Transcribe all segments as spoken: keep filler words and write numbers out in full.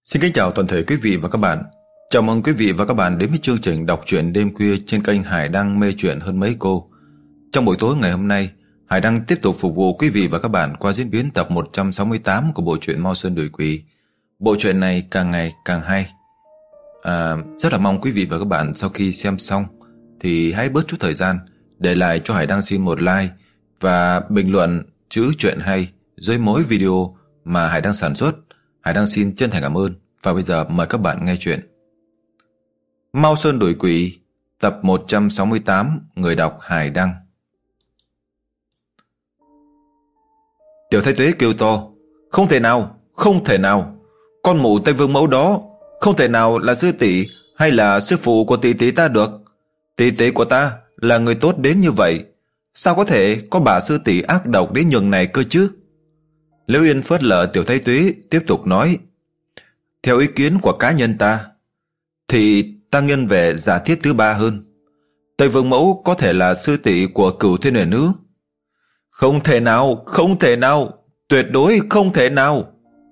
Xin kính chào toàn thể quý vị và các bạn. Chào mừng quý vị và các bạn đến với chương trình đọc truyện đêm khuya trên kênh Hải Đăng Mê Chuyện Hơn Mấy Cô. Trong buổi tối ngày hôm nay, Hải Đăng tiếp tục phục vụ quý vị và các bạn qua diễn biến tập một trăm sáu mươi tám của bộ truyện Mao Sơn Đuổi Quỷ. Bộ truyện này càng ngày càng hay. À, rất là mong quý vị và các bạn sau khi xem xong thì hãy bớt chút thời gian để lại cho Hải Đăng xin một like và bình luận chữ chuyện hay dưới mỗi video mà Hải Đăng sản xuất. Hải Đăng xin chân thành cảm ơn. Và bây giờ mời các bạn nghe chuyện Mao Sơn Đuổi Quỷ, tập một trăm sáu mươi tám. Người đọc Hải Đăng. Tiểu Thái Tuế kêu to: Không thể nào, không thể nào, con mụ Tây Vương Mẫu đó không thể nào là sư tỷ hay là sư phụ của tỷ tỷ ta được. Tỷ tỷ của ta là người tốt đến như vậy, sao có thể có bà sư tỷ ác độc đến nhường này cơ chứ? Liễu Yên phớt lờ Tiểu Thái Tuế, tiếp tục nói: Theo ý kiến của cá nhân ta thì ta nghiêng về giả thiết thứ ba hơn. Tây Vương Mẫu có thể là sư tỷ của Cửu Thiên Huyền Nữ. Không thể nào, không thể nào, tuyệt đối không thể nào.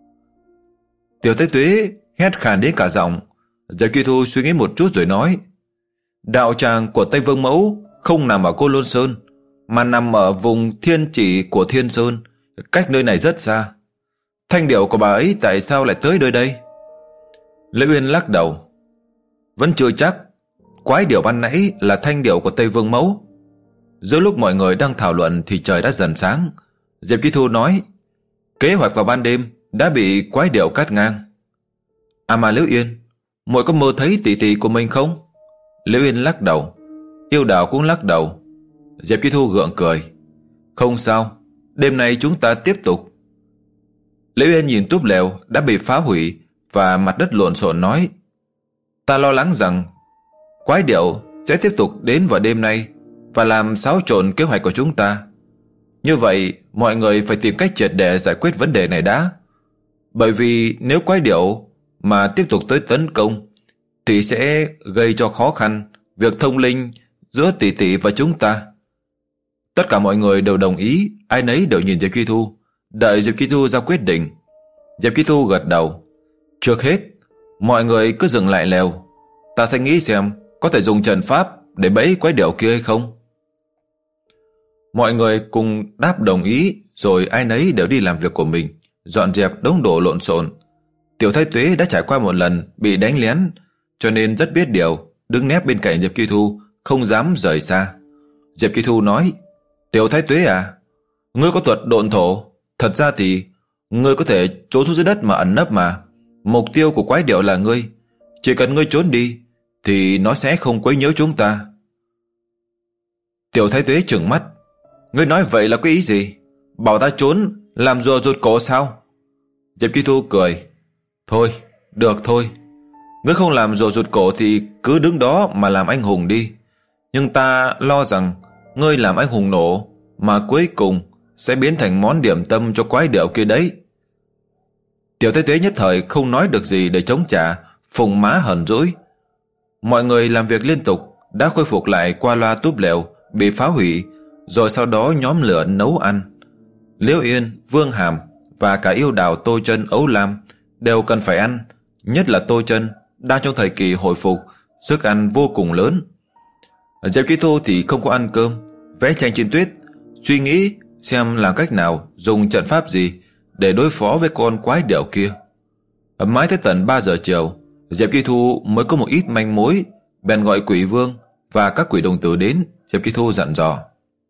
Tiểu Thái Tuế hét khàn đến cả giọng. Diệp Kỳ Thu suy nghĩ một chút rồi nói: Đạo tràng của Tây Vương Mẫu không nằm ở Côn Lôn Sơn, mà nằm ở vùng thiên chỉ của Thiên Sơn, cách nơi này rất xa. Thanh điệu của bà ấy tại sao lại tới nơi đây? Liễu Uyên lắc đầu: Vẫn chưa chắc. Quái điểu ban nãy là thanh điểu của Tây Vương Mẫu. Giữa lúc mọi người đang thảo luận thì trời đã dần sáng. Diệp Kỳ Thu nói: Kế hoạch vào ban đêm đã bị quái điểu cắt ngang. À mà Liễu Yên, muội có mơ thấy tỷ tỷ của mình không? Liễu Yên lắc đầu. Yêu Đào cũng lắc đầu. Diệp Kỳ Thu gượng cười: Không sao, đêm nay chúng ta tiếp tục. Liễu Yên nhìn túp lều đã bị phá hủy và mặt đất lộn xộn nói: Ta lo lắng rằng quái điểu sẽ tiếp tục đến vào đêm nay và làm xáo trộn kế hoạch của chúng ta. Như vậy mọi người phải tìm cách triệt để giải quyết vấn đề này đã. Bởi vì nếu quái điểu mà tiếp tục tới tấn công thì sẽ gây cho khó khăn việc thông linh giữa tỷ tỷ và chúng ta. Tất cả mọi người đều đồng ý, ai nấy đều nhìn Diệp Kỳ Thu, đợi Diệp Kỳ Thu ra quyết định. Diệp Kỳ Thu gật đầu. Trước hết, mọi người cứ dừng lại lều. Ta sẽ nghĩ xem có thể dùng trận pháp để bẫy quái điểu kia hay không. Mọi người cùng đáp đồng ý, rồi ai nấy đều đi làm việc của mình, dọn dẹp đống đồ lộn xộn. Tiểu Thái Tuế đã trải qua một lần bị đánh lén, cho nên rất biết điều, đứng nép bên cạnh Diệp Kỳ Thu, không dám rời xa. Diệp Kỳ Thu nói: Tiểu Thái Tuế à, ngươi có thuật độn thổ. Thật ra thì ngươi có thể trốn xuống dưới đất mà ẩn nấp mà. Mục tiêu của quái điểu là ngươi. Chỉ cần ngươi trốn đi thì nó sẽ không quấy nhiễu chúng ta. Tiểu Thái Tuế trừng mắt: Ngươi nói vậy là có ý gì? Bảo ta trốn làm rùa rụt cổ sao? Diệp Kỳ Thu cười: Thôi, được thôi. Ngươi không làm rùa rụt cổ thì cứ đứng đó mà làm anh hùng đi. Nhưng ta lo rằng ngươi làm anh hùng nổ mà cuối cùng sẽ biến thành món điểm tâm cho quái điểu kia đấy. Tiểu Thái Tuế nhất thời không nói được gì để chống trả, phùng má hờn dỗi. Mọi người làm việc liên tục đã khôi phục lại qua loa túp lều bị phá hủy, rồi sau đó nhóm lửa nấu ăn. Liễu Yên, Vương Hàm và cả Yêu Đào, Tô Chân, Ấu Lam đều cần phải ăn, nhất là Tô Chân đang trong thời kỳ hồi phục, sức ăn vô cùng lớn. Diệp Kỳ Thu thì không có ăn cơm, vẽ tranh trên tuyết, suy nghĩ xem làm cách nào dùng trận pháp gì để đối phó với con quái điểu kia. Mãi tới tận ba giờ chiều, Diệp Kỳ Thu mới có một ít manh mối, bèn gọi Quỷ Vương và các quỷ đồng tử đến. Diệp Kỳ Thu dặn dò: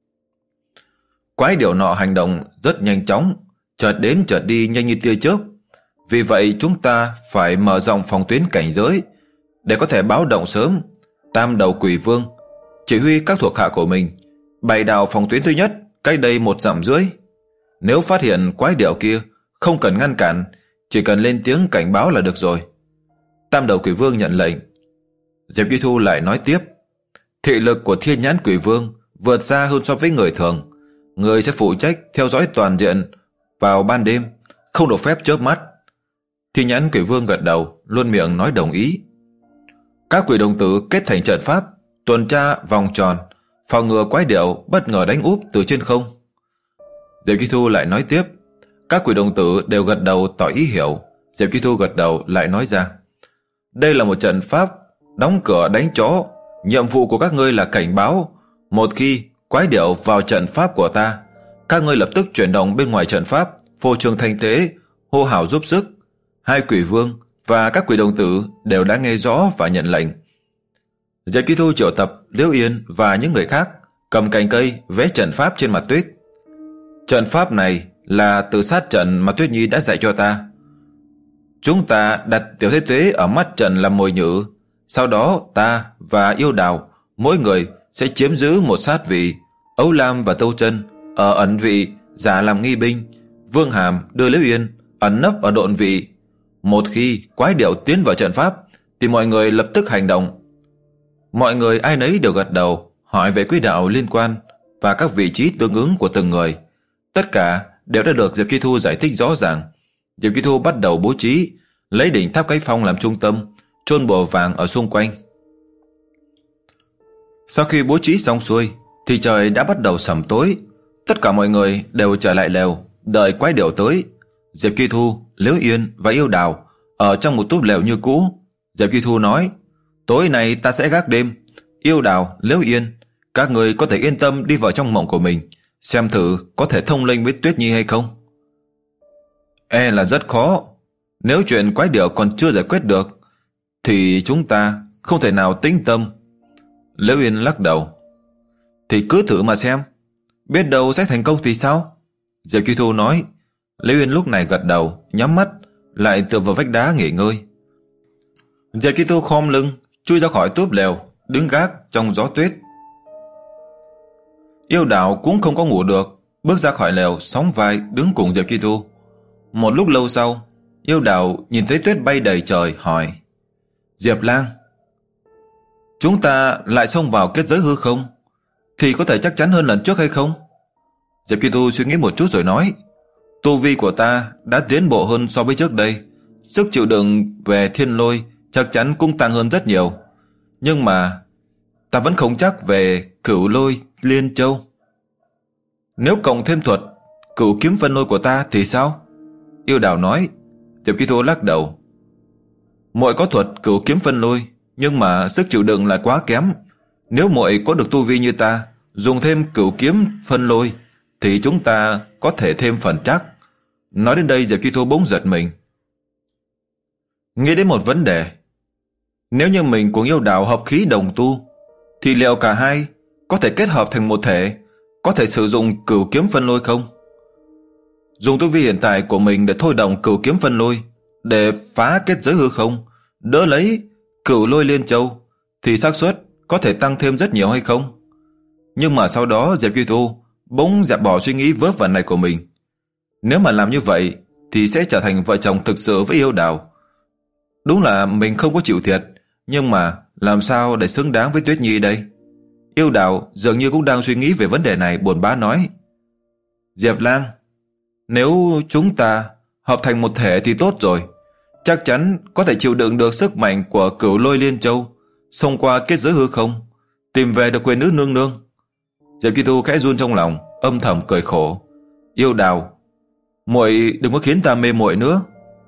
Quái điểu nọ hành động rất nhanh chóng, chợt đến chợt đi nhanh như tia chớp. Vì vậy chúng ta phải mở rộng phòng tuyến cảnh giới để có thể báo động sớm. Tam đầu Quỷ Vương chỉ huy các thuộc hạ của mình bày đạo phòng tuyến thứ nhất cách đây một dặm rưỡi. Nếu phát hiện quái điểu kia, không cần ngăn cản, chỉ cần lên tiếng cảnh báo là được rồi. Tam đầu Quỷ Vương nhận lệnh. Diệp Kỳ Thu lại nói tiếp: Thị lực của Thiên Nhãn Quỷ Vương vượt xa hơn so với người thường. Người sẽ phụ trách theo dõi toàn diện vào ban đêm, không được phép chớp mắt. Thiên Nhãn Quỷ Vương gật đầu, luôn miệng nói đồng ý. Các quỷ đồng tử kết thành trận pháp, tuần tra vòng tròn, phòng ngừa quái điểu bất ngờ đánh úp từ trên không. Diệp Kỳ Thu lại nói tiếp. Các quỷ đồng tử đều gật đầu tỏ ý hiểu, Diệp Chi Thu gật đầu lại nói ra: Đây là một trận pháp đóng cửa đánh chó. Nhiệm vụ của các ngươi là cảnh báo. Một khi quái điểu vào trận pháp của ta, các ngươi lập tức chuyển động bên ngoài trận pháp, phô trương thanh thế, hô hào giúp sức. Hai quỷ vương và các quỷ đồng tử đều đã nghe rõ và nhận lệnh. Diệp Chi Thu triệu tập Liễu Yên và những người khác, cầm cành cây vẽ trận pháp trên mặt tuyết. Trận pháp này là từ sát trận mà Tuyết Nhi đã dạy cho ta. Chúng ta đặt Tiểu Thế Tuế ở mắt trận làm mồi nhử. Sau đó ta và Yêu Đào mỗi người sẽ chiếm giữ một sát vị. Ấu Lam và Tâu Chân ở ẩn vị giả làm nghi binh. Vương Hàm đưa Liễu Yên ẩn nấp ở độn vị. Một khi quái điểu tiến vào trận pháp thì mọi người lập tức hành động. Mọi người ai nấy đều gật đầu, hỏi về quỹ đạo liên quan và các vị trí tương ứng của từng người. Tất cả đều đã được Diệp Chi Thu giải thích rõ ràng. Diệp Chi Thu bắt đầu bố trí, lấy đỉnh tháp Cái Phong làm trung tâm, chôn bùa vàng ở xung quanh. Sau khi bố trí xong xuôi thì trời đã bắt đầu sẩm tối. Tất cả mọi người đều trở lại lều, đợi quái điểu tới. Diệp Chi Thu, Liễu Yên và Yêu Đào ở trong một túp lều như cũ. Diệp Chi Thu nói: Tối nay ta sẽ gác đêm. Yêu Đào, Liễu Yên, các người có thể yên tâm đi vào trong mộng của mình, xem thử có thể thông linh với Tuyết Nhi hay không. E là rất khó. Nếu chuyện quái điểu còn chưa giải quyết được thì chúng ta không thể nào tĩnh tâm. Liễu Yên lắc đầu. Thì cứ thử mà xem, biết đâu sẽ thành công thì sao? Diệp Chi Thu nói. Liễu Yên lúc này gật đầu, nhắm mắt, lại tựa vào vách đá nghỉ ngơi. Diệp Chi Thu khom lưng, chui ra khỏi túp lều, đứng gác trong gió tuyết. Yêu Đào cũng không có ngủ được, bước ra khỏi lều, sóng vai đứng cùng Diệp Chi Thu. Một lúc lâu sau, Yêu Đào nhìn thấy tuyết bay đầy trời, hỏi: Diệp Lang, chúng ta lại xông vào kết giới hư không thì có thể chắc chắn hơn lần trước hay không? Diệp Chi Thu suy nghĩ một chút rồi nói: Tu vi của ta đã tiến bộ hơn so với trước đây, sức chịu đựng về thiên lôi chắc chắn cũng tăng hơn rất nhiều. Nhưng mà ta vẫn không chắc về Cửu Lôi Liên Châu. Nếu cộng thêm thuật Cửu Kiếm Phân Lôi của ta thì sao? Yêu Đào nói. Diệp Chi Thu lắc đầu. Muội có thuật Cửu Kiếm Phân Lôi, nhưng mà sức chịu đựng lại quá kém. Nếu muội có được tu vi như ta, dùng thêm Cửu Kiếm Phân Lôi thì chúng ta có thể thêm phần chắc. Nói đến đây, Diệp Chi Thu bỗng giật mình, nghĩ đến một vấn đề. Nếu như mình cùng Yêu Đào hợp khí đồng tu thì liệu cả hai có thể kết hợp thành một thể, có thể sử dụng Cửu Kiếm Phân Lôi không? Dùng tu vi hiện tại của mình để thôi động Cửu Kiếm Phân Lôi để phá kết giới hư không, đỡ lấy Cửu Lôi Liên Châu thì xác suất có thể tăng thêm rất nhiều hay không? Nhưng mà sau đó Diệp Chi Thu bỗng dẹp bỏ suy nghĩ vớ vẩn này của mình. Nếu mà làm như vậy thì sẽ trở thành vợ chồng thực sự với Yêu Đào. Đúng là mình không có chịu thiệt, nhưng mà làm sao để xứng đáng với Tuyết Nhi đây? Yêu Đào dường như cũng đang suy nghĩ về vấn đề này, buồn bã nói: Diệp Lang, nếu chúng ta hợp thành một thể thì tốt rồi, chắc chắn có thể chịu đựng được sức mạnh của Cửu Lôi Liên Châu, xông qua kết giới hư không, tìm về được quyền nữ nương nương. Diệp Chi Thu khẽ run trong lòng, âm thầm cười khổ. Yêu Đào, muội đừng có khiến ta mê muội nữa.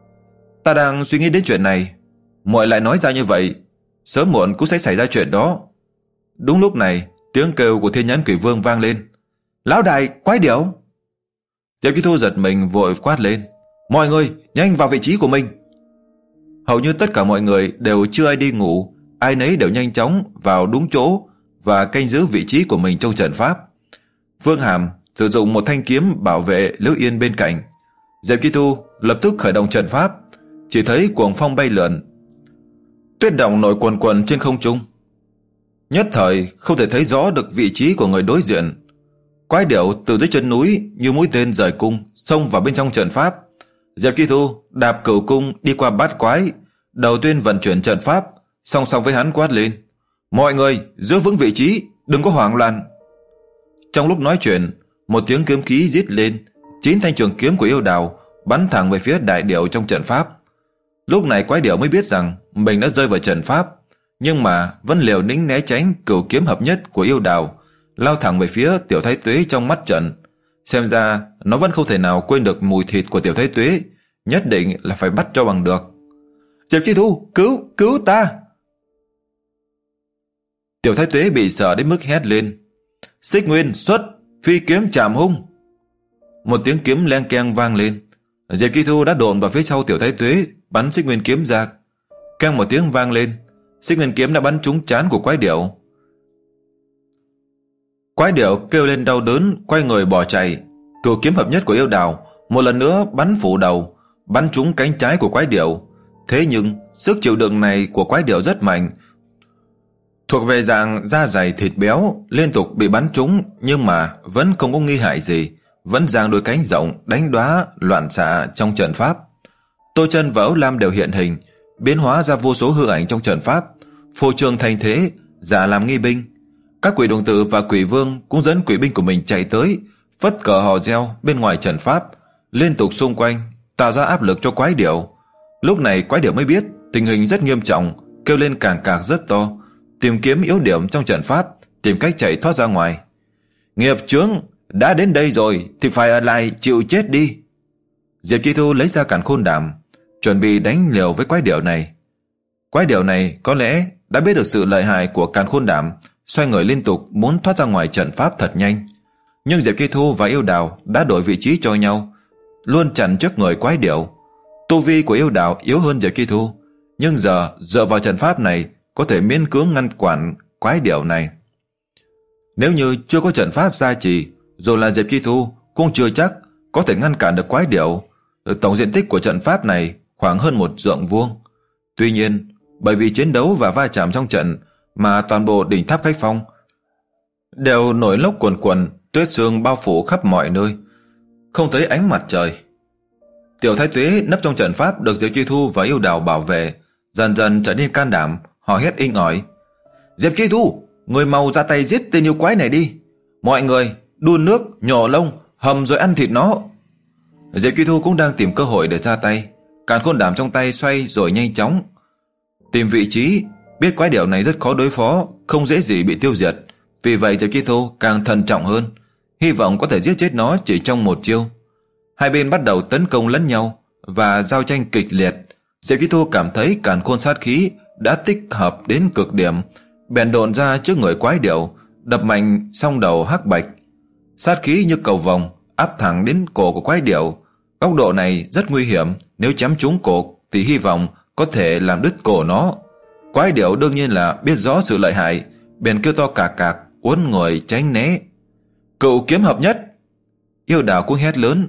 Ta đang suy nghĩ đến chuyện này, muội lại nói ra như vậy, sớm muộn cũng sẽ xảy ra chuyện đó. Đúng lúc này, tiếng kêu của Thiên Nhãn Quỷ Vương vang lên: Lão đại, quái điểu! Diệp Chi Thu giật mình vội quát lên: Mọi người, nhanh vào vị trí của mình! Hầu như tất cả mọi người đều chưa ai đi ngủ, ai nấy đều nhanh chóng vào đúng chỗ và canh giữ vị trí của mình trong trận pháp. Vương Hàm sử dụng một thanh kiếm bảo vệ Liễu Yên bên cạnh. Diệp Chi Thu lập tức khởi động trận pháp, chỉ thấy cuồng phong bay lượn, tuyết động nổi cuồn cuộn trên không trung. Nhất thời không thể thấy rõ được vị trí của người đối diện. Quái điểu từ dưới chân núi như mũi tên rời cung xông vào bên trong trận pháp. Diệp Chi Thu đạp cửu cung đi qua bát quái, đầu tiên vận chuyển trận pháp, song song với hắn quát lên: Mọi người giữ vững vị trí, đừng có hoảng loạn. Trong lúc nói chuyện, một tiếng kiếm khí rít lên, chín thanh trường kiếm của Yêu Đào bắn thẳng về phía đại điểu trong trận pháp. Lúc này quái điểu mới biết rằng mình đã rơi vào trận pháp, nhưng mà vẫn liều lĩnh né tránh cửu kiếm hợp nhất của Yêu Đào, lao thẳng về phía Tiểu Thái Tuế trong mắt trận. Xem ra nó vẫn không thể nào quên được mùi thịt của Tiểu Thái Tuế, nhất định là phải bắt cho bằng được. Diệp Chi Thu, cứu, cứu ta! Tiểu Thái Tuế bị sợ đến mức hét lên. Xích Nguyên xuất, phi kiếm chạm hung. Một tiếng kiếm leng keng vang lên. Diệp Chi Thu đã độn vào phía sau Tiểu Thái Tuế, bắn xích nguyên kiếm ra. Keng một tiếng vang lên, xích nguyên kiếm đã bắn trúng trán của quái điểu. Quái điểu kêu lên đau đớn, quay người bỏ chạy. Cửu kiếm hợp nhất của yêu đào một lần nữa bắn phủ đầu, bắn trúng cánh trái của quái điểu. Thế nhưng sức chịu đựng này của quái điểu rất mạnh, thuộc về dạng da dày thịt béo, liên tục bị bắn trúng nhưng mà vẫn không có nghi hại gì, vẫn giang đôi cánh rộng đánh đóa loạn xạ trong trận pháp. Tô Chân và Âu Lam đều hiện hình, biến hóa ra vô số hư ảnh trong trận pháp, phô trương thành thế, giả làm nghi binh. Các quỷ đồng tử và quỷ vương cũng dẫn quỷ binh của mình chạy tới, phất cờ hò reo bên ngoài trận pháp, liên tục xung quanh, tạo ra áp lực cho quái điểu. Lúc này quái điểu mới biết tình hình rất nghiêm trọng, kêu lên càng càng rất to, tìm kiếm yếu điểm trong trận pháp, tìm cách chạy thoát ra ngoài. Nghiệp chướng, đã đến đây rồi thì phải ở lại chịu chết đi. Diệp Chi Thu lấy ra càn khôn đảm, chuẩn bị đánh liều với quái điểu này. Quái điểu này có lẽ đã biết được sự lợi hại của càn khôn đảm, xoay người liên tục muốn thoát ra ngoài trận pháp thật nhanh. Nhưng Diệp Chi Thu và yêu đào đã đổi vị trí cho nhau, luôn chặn trước người quái điểu. Tu vi của yêu đào yếu hơn Diệp Chi Thu, nhưng giờ dựa vào trận pháp này có thể miễn cưỡng ngăn quản quái điểu này. Nếu như chưa có trận pháp gia trì, dù là Diệp Chi Thu cũng chưa chắc có thể ngăn cản được quái điểu. Tổng diện tích của trận pháp này khoảng hơn một dặm vuông. Tuy nhiên, bởi vì chiến đấu và va chạm trong trận mà toàn bộ đỉnh tháp Khách Phong đều nổi lốc cuồn cuộn, tuyết sương bao phủ khắp mọi nơi, không thấy ánh mặt trời. Tiểu Thái Tuế nấp trong trận pháp được Diệp Chi Thu và yêu đào bảo vệ, dần dần trở nên can đảm, họ hét inh ỏi. Diệp Chi Thu, người mau ra tay giết tên yêu quái này đi. Mọi người đun nước, nhổ lông, hầm rồi ăn thịt nó. Diệp Chi Thu cũng đang tìm cơ hội để ra tay, càn khôn đảm trong tay xoay rồi nhanh chóng tìm vị trí, biết quái điểu này rất khó đối phó, không dễ gì bị tiêu diệt. Vì vậy Diệp Chi Thu càng thận trọng hơn, hy vọng có thể giết chết nó chỉ trong một chiêu. Hai bên bắt đầu tấn công lẫn nhau và giao tranh kịch liệt. Diệp Chi Thu cảm thấy càn khôn sát khí đã tích hợp đến cực điểm, bèn độn ra trước người quái điểu, đập mạnh song đầu hắc bạch. Sát khí như cầu vồng áp thẳng đến cổ của quái điểu. Góc độ này rất nguy hiểm, nếu chém trúng cổ thì hy vọng có thể làm đứt cổ nó. Quái điểu đương nhiên là biết rõ sự lợi hại, bèn kêu to cạc cạc, uốn người tránh né. Cựu kiếm hợp nhất! Yêu đào cũng hét lớn,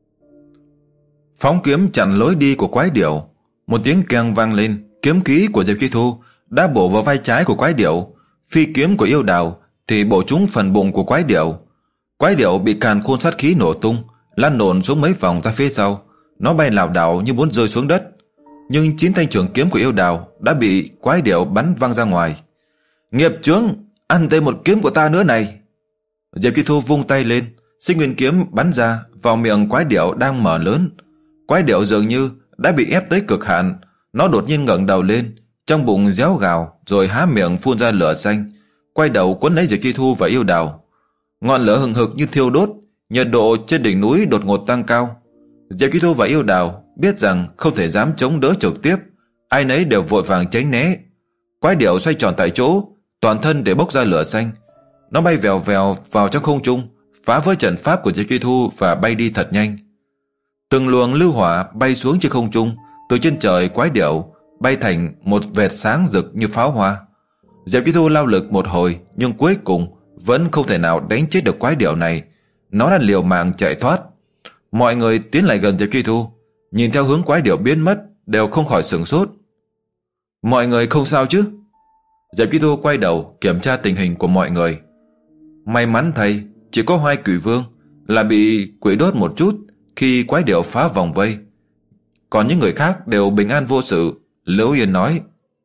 phóng kiếm chặn lối đi của quái điểu. Một tiếng keng vang lên, kiếm khí của Diệp Chi Thu đã bổ vào vai trái của quái điểu, phi kiếm của yêu đào thì bổ trúng phần bụng của quái điểu. Quái điểu bị càn khôn sát khí nổ tung, lăn lộn xuống mấy vòng ra phía sau, nó bay lảo đảo như muốn rơi xuống đất. Nhưng chín thanh trường kiếm của yêu đào đã bị quái điểu bắn văng ra ngoài. Nghiệp chướng, ăn tới một kiếm của ta nữa này! Diệp Chi Thu vung tay lên, xích nguyên kiếm bắn ra vào miệng quái điểu đang mở lớn. Quái điểu dường như đã bị ép tới cực hạn, nó đột nhiên ngẩng đầu lên, trong bụng réo gào rồi há miệng phun ra lửa xanh, quay đầu quấn lấy Diệp Chi Thu và yêu đào. Ngọn lửa hừng hực như thiêu đốt, nhiệt độ trên đỉnh núi đột ngột tăng cao. Diệp Chi Thu và yêu đào biết rằng không thể dám chống đỡ trực tiếp, ai nấy đều vội vàng tránh né. Quái điểu xoay tròn tại chỗ, toàn thân để bốc ra lửa xanh. Nó bay vèo vèo vào trong không trung, phá vỡ trận pháp của Diệp Chi Thu và bay đi thật nhanh. Từng luồng lưu hỏa bay xuống trên không trung, từ trên trời quái điểu bay thành một vệt sáng rực như pháo hoa. Diệp Chi Thu lao lực một hồi, nhưng cuối cùng vẫn không thể nào đánh chết được quái điểu này. Nó đã liều mạng chạy thoát. Mọi người tiến lại gần Diệp Chi Thu, nhìn theo hướng quái điểu biến mất, đều không khỏi sửng sốt. Mọi người không sao chứ? Diệp Chi Thu quay đầu kiểm tra tình hình của mọi người. May mắn thay, chỉ có hai quỷ vương là bị quỷ đốt một chút khi quái điểu phá vòng vây, còn những người khác đều bình an vô sự. Liễu Yên nói,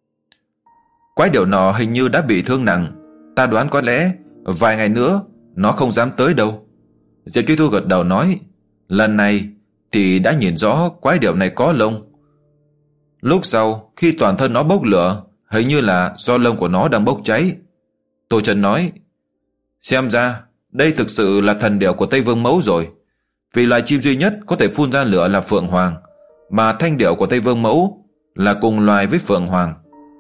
quái điểu nọ hình như đã bị thương nặng, ta đoán có lẽ vài ngày nữa nó không dám tới đâu. Diệp Chi Thu gật đầu nói, lần này thì đã nhìn rõ quái điểu này có lông. Lúc sau khi toàn thân nó bốc lửa, hình như là do lông của nó đang bốc cháy. Tô Trần nói, xem ra đây thực sự là thần điểu của Tây Vương Mẫu rồi. Vì loài chim duy nhất có thể phun ra lửa là phượng hoàng, mà thanh điểu của Tây Vương Mẫu là cùng loài với Phượng Hoàng.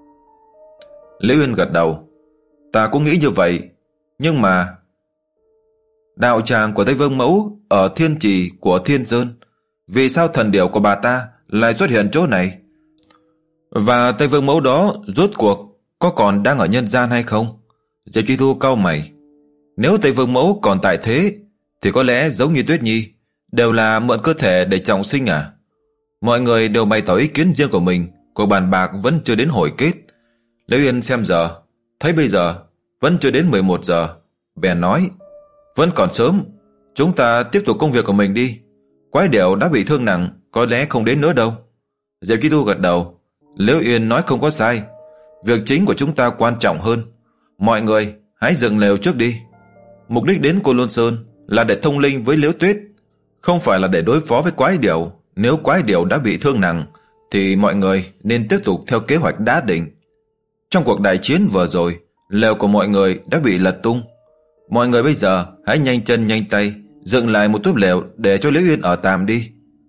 Liễu Uyên gật đầu. Ta cũng nghĩ như vậy, nhưng mà đạo tràng của Tây Vương Mẫu ở thiên trì của Thiên Sơn, vì sao thần điểu của bà ta lại xuất hiện chỗ này? Và Tây Vương Mẫu đó rốt cuộc có còn đang ở nhân gian hay không? Diệp Chi Thu cau mày. Nếu Tây Vương Mẫu còn tại thế thì có lẽ giống như Tuyết Nhi, đều là mượn cơ thể để trọng sinh à? Mọi người đều bày tỏ ý kiến riêng của mình, cuộc bàn bạc vẫn chưa đến hồi kết. Liễu Uyên xem giờ, thấy bây giờ vẫn chưa đến mười một giờ, bèn nói: vẫn còn sớm, chúng ta tiếp tục công việc của mình đi. Quái điểu đã bị thương nặng, có lẽ không đến nữa đâu. Diệp Chi Thu gật đầu. Liễu Uyên nói không có sai, việc chính của chúng ta quan trọng hơn. Mọi người hãy dựng lều trước đi. Mục đích đến Côn Lôn Sơn là để thông linh với Liễu Tuyết, không phải là để đối phó với quái điểu. Nếu quái điểu đã bị thương nặng thì mọi người nên tiếp tục theo kế hoạch đã định. Trong cuộc đại chiến vừa rồi, lều của mọi người đã bị lật tung. Mọi người bây giờ hãy nhanh chân nhanh tay dựng lại một túp lều để cho Liễu Uyên ở tạm đi.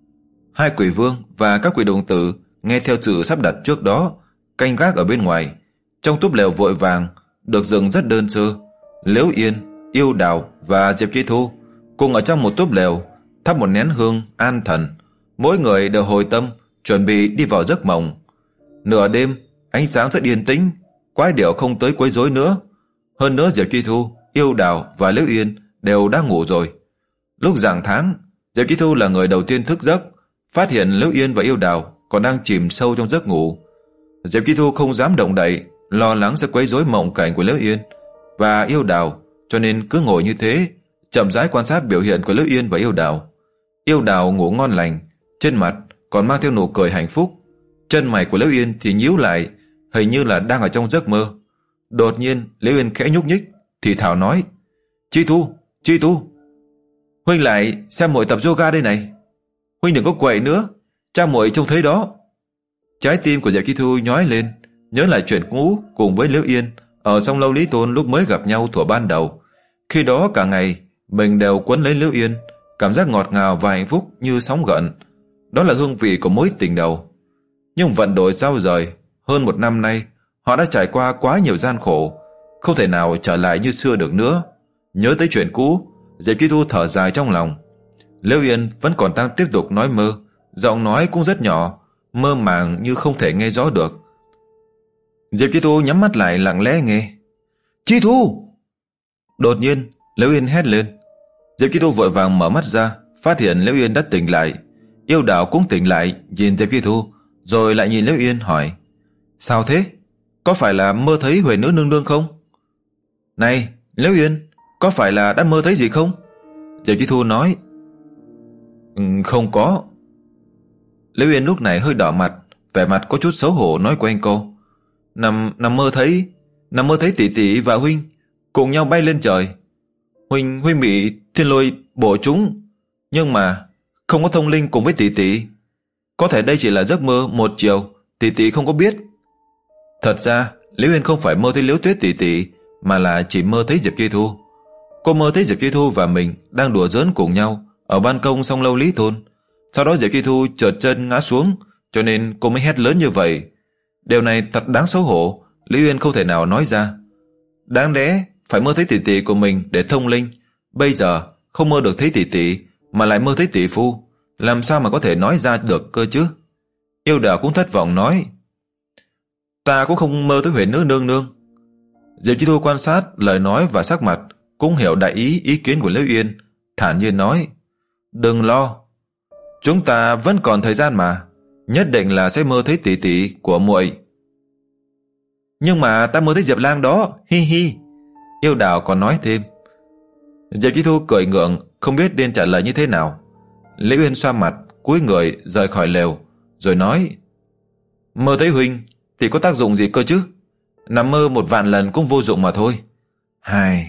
Hai quỷ vương và các quỷ đồng tử nghe theo sự sắp đặt trước đó, canh gác ở bên ngoài. Trong túp lều vội vàng được dựng rất đơn sơ. Liễu Yên, Yêu Đào và Diệp Chi Thu cùng ở trong một túp lều, thắp một nén hương an thần. Mỗi người đều hồi tâm chuẩn bị đi vào giấc mộng. Nửa đêm ánh sáng rất yên tĩnh, quái điểu không tới quấy rối nữa. Hơn nữa Diệp Chi Thu, Yêu Đào và Liễu Yên đều đã ngủ rồi. Lúc rạng tháng, Diệp Chi Thu là người đầu tiên thức giấc, phát hiện Liễu Yên và Yêu Đào còn đang chìm sâu trong giấc ngủ. Diệp Chi Thu không dám động đậy, lo lắng sẽ quấy rối mộng cảnh của Liễu Yên và Yêu Đào, cho nên cứ ngồi như thế, chậm rãi quan sát biểu hiện của Liễu Yên và Yêu Đào. Yêu Đào ngủ ngon lành, trên mặt còn mang theo nụ cười hạnh phúc. Chân mày của Liễu Yên thì nhíu lại, hình như là đang ở trong giấc mơ. Đột nhiên Liễu Yên khẽ nhúc nhích, thì thào nói: Chi Thu, Chi Thu, huynh lại xem muội tập yoga đây này. Huynh đừng có quậy nữa, cha muội trông thấy đó. Trái tim của Diệp Chi Thu nhói lên, nhớ lại chuyện cũ cùng với Liễu Yên ở sông Lâu Lý Tôn lúc mới gặp nhau thuở ban đầu. Khi đó cả ngày mình đều quấn lấy Liễu Yên, cảm giác ngọt ngào và hạnh phúc như sóng gợn. Đó là hương vị của mối tình đầu. Nhưng vận đổi sao rời, hơn một năm nay họ đã trải qua quá nhiều gian khổ, không thể nào trở lại như xưa được nữa. Nhớ tới chuyện cũ, Diệp Chi Thu thở dài trong lòng. Liễu Yên vẫn còn đang tiếp tục nói mơ, giọng nói cũng rất nhỏ, mơ màng như không thể nghe rõ được. Diệp Chi Thu nhắm mắt lại lặng lẽ nghe. Chi Thu! Đột nhiên Liễu Yên hét lên. Diệp Chi Thu vội vàng mở mắt ra, phát hiện Liễu Yên đã tỉnh lại. Yêu Đào cũng tỉnh lại, nhìn Diệp Chi Thu rồi lại nhìn Liễu Yên hỏi: Sao thế? Có phải là mơ thấy Huệ Nữ Nương Nương không? Này Liễu Yên, có phải là đã mơ thấy gì không? Diệp Chi Thu nói: ừ, Không có. Liễu Yên lúc này hơi đỏ mặt, vẻ mặt có chút xấu hổ nói quanh cô: Nằm nằm mơ thấy, nằm mơ thấy tỷ tỷ và huynh cùng nhau bay lên trời. Huynh huynh bị thiên lôi bổ trúng, nhưng mà không có thông linh cùng với tỷ tỷ. Có thể đây chỉ là giấc mơ một chiều, tỷ tỷ không có biết. Thật ra Liễu Yên không phải mơ thấy Liễu Tuyết tỷ tỷ, mà là chỉ mơ thấy Diệp Chi Thu. Cô mơ thấy Diệp Chi Thu và mình đang đùa giỡn cùng nhau ở ban công sông Lâu Lý Thôn. Sau đó Diệp Chi Thu trượt chân ngã xuống, cho nên cô mới hét lớn như vậy. Điều này thật đáng xấu hổ, Liễu Yên không thể nào nói ra. Đáng lẽ phải mơ thấy tỷ tỷ của mình để thông linh, bây giờ không mơ được thấy tỷ tỷ mà lại mơ thấy tỷ phu, làm sao mà có thể nói ra được cơ chứ? Yêu Đào cũng thất vọng nói: Ta cũng không mơ thấy Huệ Nữ Nương Nương. Diệp Chi Thu quan sát lời nói và sắc mặt, cũng hiểu đại ý ý kiến của Liễu Yên, thản nhiên nói: Đừng lo, chúng ta vẫn còn thời gian mà, nhất định là sẽ mơ thấy tỷ tỷ của muội. Nhưng mà ta mơ thấy Diệp Lang đó, hi hi. Yêu Đào còn nói thêm. Diệp Chi Thu cười ngượng, không biết nên trả lời như thế nào. Liễu Yên xoa mặt, cúi người rời khỏi lều, rồi nói: Mơ thấy huynh thì có tác dụng gì cơ chứ? Nằm mơ một vạn lần cũng vô dụng mà thôi. Hài.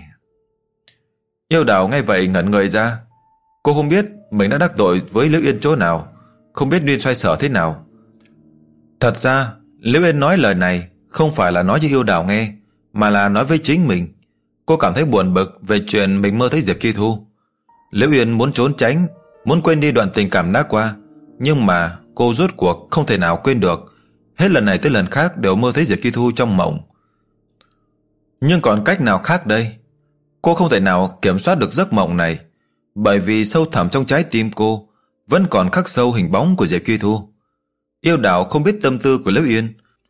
Yêu Đào nghe vậy ngẩn người ra. Cô không biết mình đã đắc tội với Liễu Yên chỗ nào, không biết nên xoay sở thế nào. Thật ra Liễu Yên nói lời này không phải là nói cho Yêu Đào nghe, mà là nói với chính mình. Cô cảm thấy buồn bực về chuyện mình mơ thấy Diệp Chi Thu. Liễu Yên muốn trốn tránh, muốn quên đi đoạn tình cảm đã qua, nhưng mà cô rốt cuộc không thể nào quên được. Hết lần này tới lần khác đều mơ thấy Diệp Chi Thu trong mộng. Nhưng còn cách nào khác đây? Cô không thể nào kiểm soát được giấc mộng này, bởi vì sâu thẳm trong trái tim cô vẫn còn khắc sâu hình bóng của Diệp Chi Thu. Yêu Đào không biết tâm tư của Liễu Yên,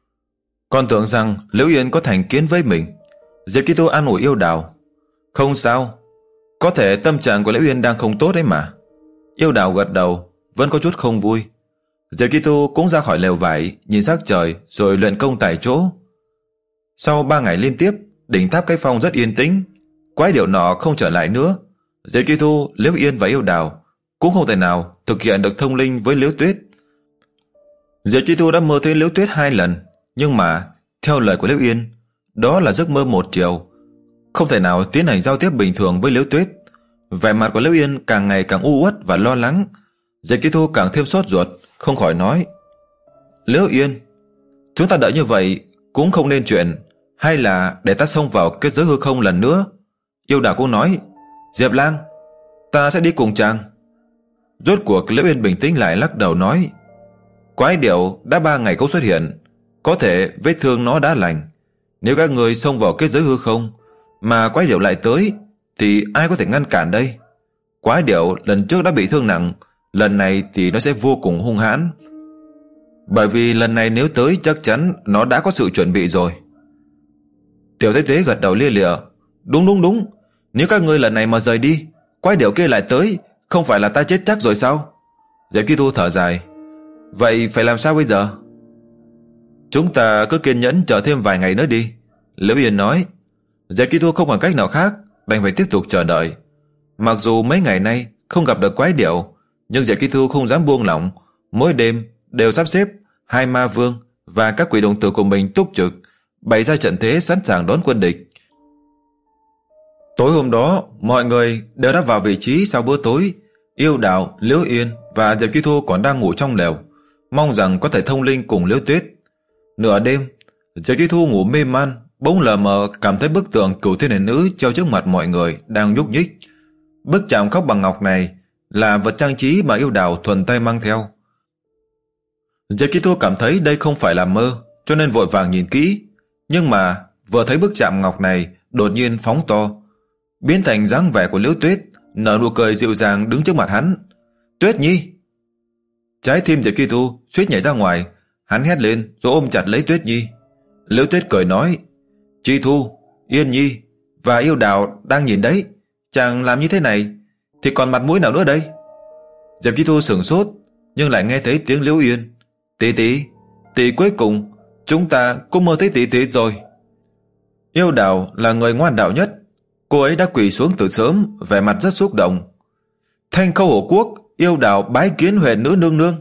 còn tưởng rằng Liễu Yên có thành kiến với mình. Diệp Chi Thu an ủi Yêu Đào: "Không sao, có thể tâm trạng của Liễu Yên đang không tốt đấy mà." Yêu Đào gật đầu, vẫn có chút không vui. Diệp Chi Thu cũng ra khỏi lều vải, nhìn sắc trời rồi luyện công tại chỗ. Sau ba ngày liên tiếp, đỉnh tháp Cái Phong rất yên tĩnh, quái điểu nọ không trở lại nữa. Diệp Chi Thu, Liễu Yên và Yêu Đào cũng không thể nào thực hiện được thông linh với Liễu Tuyết. Diệp Chi Thu đã mơ thấy Liễu Tuyết hai lần, nhưng mà theo lời của Liễu Yên, đó là giấc mơ một chiều, không thể nào tiến hành giao tiếp bình thường với Liễu Tuyết. Vẻ mặt của Liễu Yên càng ngày càng u uất và lo lắng. Diệp Chi Thu càng thêm sốt ruột, không khỏi nói: "Liễu Yên, chúng ta đợi như vậy cũng không nên chuyện, hay là để ta xông vào kết giới hư không lần nữa?" Yêu Đào cũng nói: "Diệp Lang, ta sẽ đi cùng chàng." Rốt cuộc Liễu Yên bình tĩnh lại, lắc đầu nói: "Quái điểu đã ba ngày không xuất hiện, có thể vết thương nó đã lành. Nếu các người xông vào kết giới hư không mà quái điểu lại tới thì ai có thể ngăn cản đây? Quái điểu lần trước đã bị thương nặng, lần này thì nó sẽ vô cùng hung hãn. Bởi vì lần này nếu tới chắc chắn nó đã có sự chuẩn bị rồi." Tiểu Tế Tế gật đầu lia lịa: "Đúng đúng đúng, nếu các ngươi lần này mà rời đi, quái điểu kia lại tới, không phải là ta chết chắc rồi sao?" Diệp Chi Thu thở dài: "Vậy phải làm sao bây giờ?" "Chúng ta cứ kiên nhẫn chờ thêm vài ngày nữa đi," Liễu Yên nói. Diệp Chi Thu không còn cách nào khác, đành phải tiếp tục chờ đợi. Mặc dù mấy ngày nay không gặp được quái điểu, nhưng Diệp Chi Thu không dám buông lỏng, mỗi đêm đều sắp xếp hai ma vương và các quỷ đồng tử của mình túc trực, bày ra trận thế sẵn sàng đón quân địch. Tối hôm đó, mọi người đều đã vào vị trí sau bữa tối. Yêu Đào, Liễu Yên và Diệp Chi Thu còn đang ngủ trong lều, mong rằng có thể thông linh cùng Liễu Tuyết. Nửa đêm, Diệp Chi Thu ngủ mê man, bỗng lờ mờ cảm thấy bức tượng Cửu Thiên Huyền Nữ treo trước mặt mọi người đang nhúc nhích. Bức chạm khắc bằng ngọc này là vật trang trí mà Yêu Đào thuần tay mang theo. Diệp Chi Thu cảm thấy đây không phải là mơ, cho nên vội vàng nhìn kỹ, nhưng mà vừa thấy bức chạm ngọc này đột nhiên phóng to, biến thành dáng vẻ của Liễu Tuyết, nở nụ cười dịu dàng đứng trước mặt hắn. "Tuyết Nhi!" Trái tim Diệp Chi Thu suýt nhảy ra ngoài, hắn hét lên rồi ôm chặt lấy Tuyết Nhi. Liễu Tuyết cười nói: "Chi Thu, Yên Nhi và Yêu Đào đang nhìn đấy, chàng làm như thế này thì còn mặt mũi nào nữa đây?" Diệp Chi Thu sửng sốt, nhưng lại nghe thấy tiếng Liễu Yên: "Tỷ tỷ, tỷ cuối cùng chúng ta cũng mơ thấy tỷ tỷ rồi." Yêu Đào là người ngoan đạo nhất, cô ấy đã quỳ xuống từ sớm, vẻ mặt rất xúc động. "Thanh Khâu Hổ Quốc, Yêu Đào bái kiến Huyền Nữ nương nương."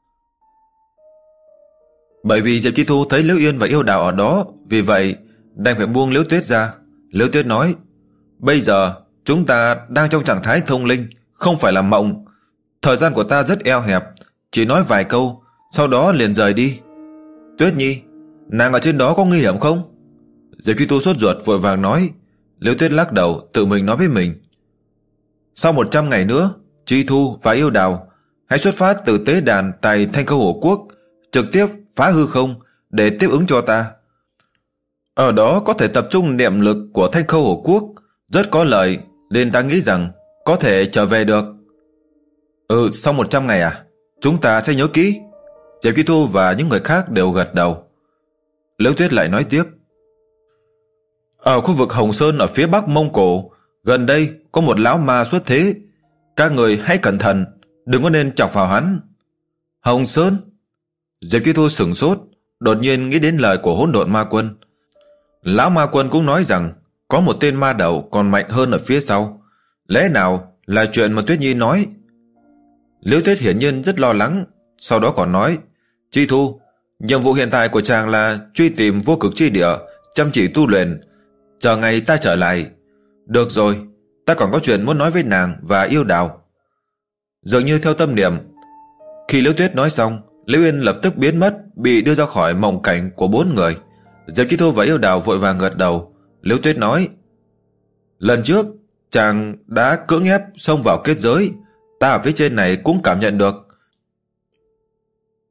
Bởi vì Diệp Chi Thu thấy Liễu Yên và Yêu Đào ở đó, vì vậy đành phải buông Liễu Tuyết ra. Liễu Tuyết nói: "Bây giờ chúng ta đang trong trạng thái thông linh, không phải là mộng. Thời gian của ta rất eo hẹp, chỉ nói vài câu, sau đó liền rời đi. Tuyết Nhi, nàng ở trên đó có nguy hiểm không?" Diệp Chi Thu sốt ruột vội vàng nói. Liễu Tuyết lắc đầu, tự mình nói với mình: "Sau một trăm ngày nữa, Chi Thu và Yêu Đào hãy xuất phát từ tế đàn tại Thanh Khâu Hổ Quốc, trực tiếp phá hư không để tiếp ứng cho ta. Ở đó có thể tập trung niệm lực của Thanh Khâu Hổ Quốc, rất có lợi, nên ta nghĩ rằng có thể trở về được." "Ừ, sau một trăm ngày à? Chúng ta sẽ nhớ kỹ." Diệp Chi Thu và những người khác đều gật đầu. Liễu Tuyết lại nói tiếp: "Ở khu vực Hồng Sơn ở phía bắc Mông Cổ, gần đây có một lão ma xuất thế. Các người hãy cẩn thận, đừng có nên chọc vào hắn." "Hồng Sơn?" Diệp Chi Thu sửng sốt, đột nhiên nghĩ đến lời của Hỗn Độn Ma Quân. Lão Ma Quân cũng nói rằng có một tên ma đầu còn mạnh hơn ở phía sau. Lẽ nào là chuyện mà Tuyết Nhi nói? Liễu Tuyết hiển nhiên rất lo lắng, sau đó còn nói: "Chi Thu, nhiệm vụ hiện tại của chàng là truy tìm vô cực chi địa, chăm chỉ tu luyện, chờ ngày ta trở lại. Được rồi, ta còn có chuyện muốn nói với nàng và Yêu Đào." Dường như theo tâm niệm, khi Liễu Tuyết nói xong, Liễu Yên lập tức biến mất, bị đưa ra khỏi mộng cảnh của bốn người. Diệp Chi Thu và Yêu Đào vội vàng gật đầu. Liễu Tuyết nói: "Lần trước chàng đã cưỡng ép xông vào kết giới, ta ở phía trên này cũng cảm nhận được."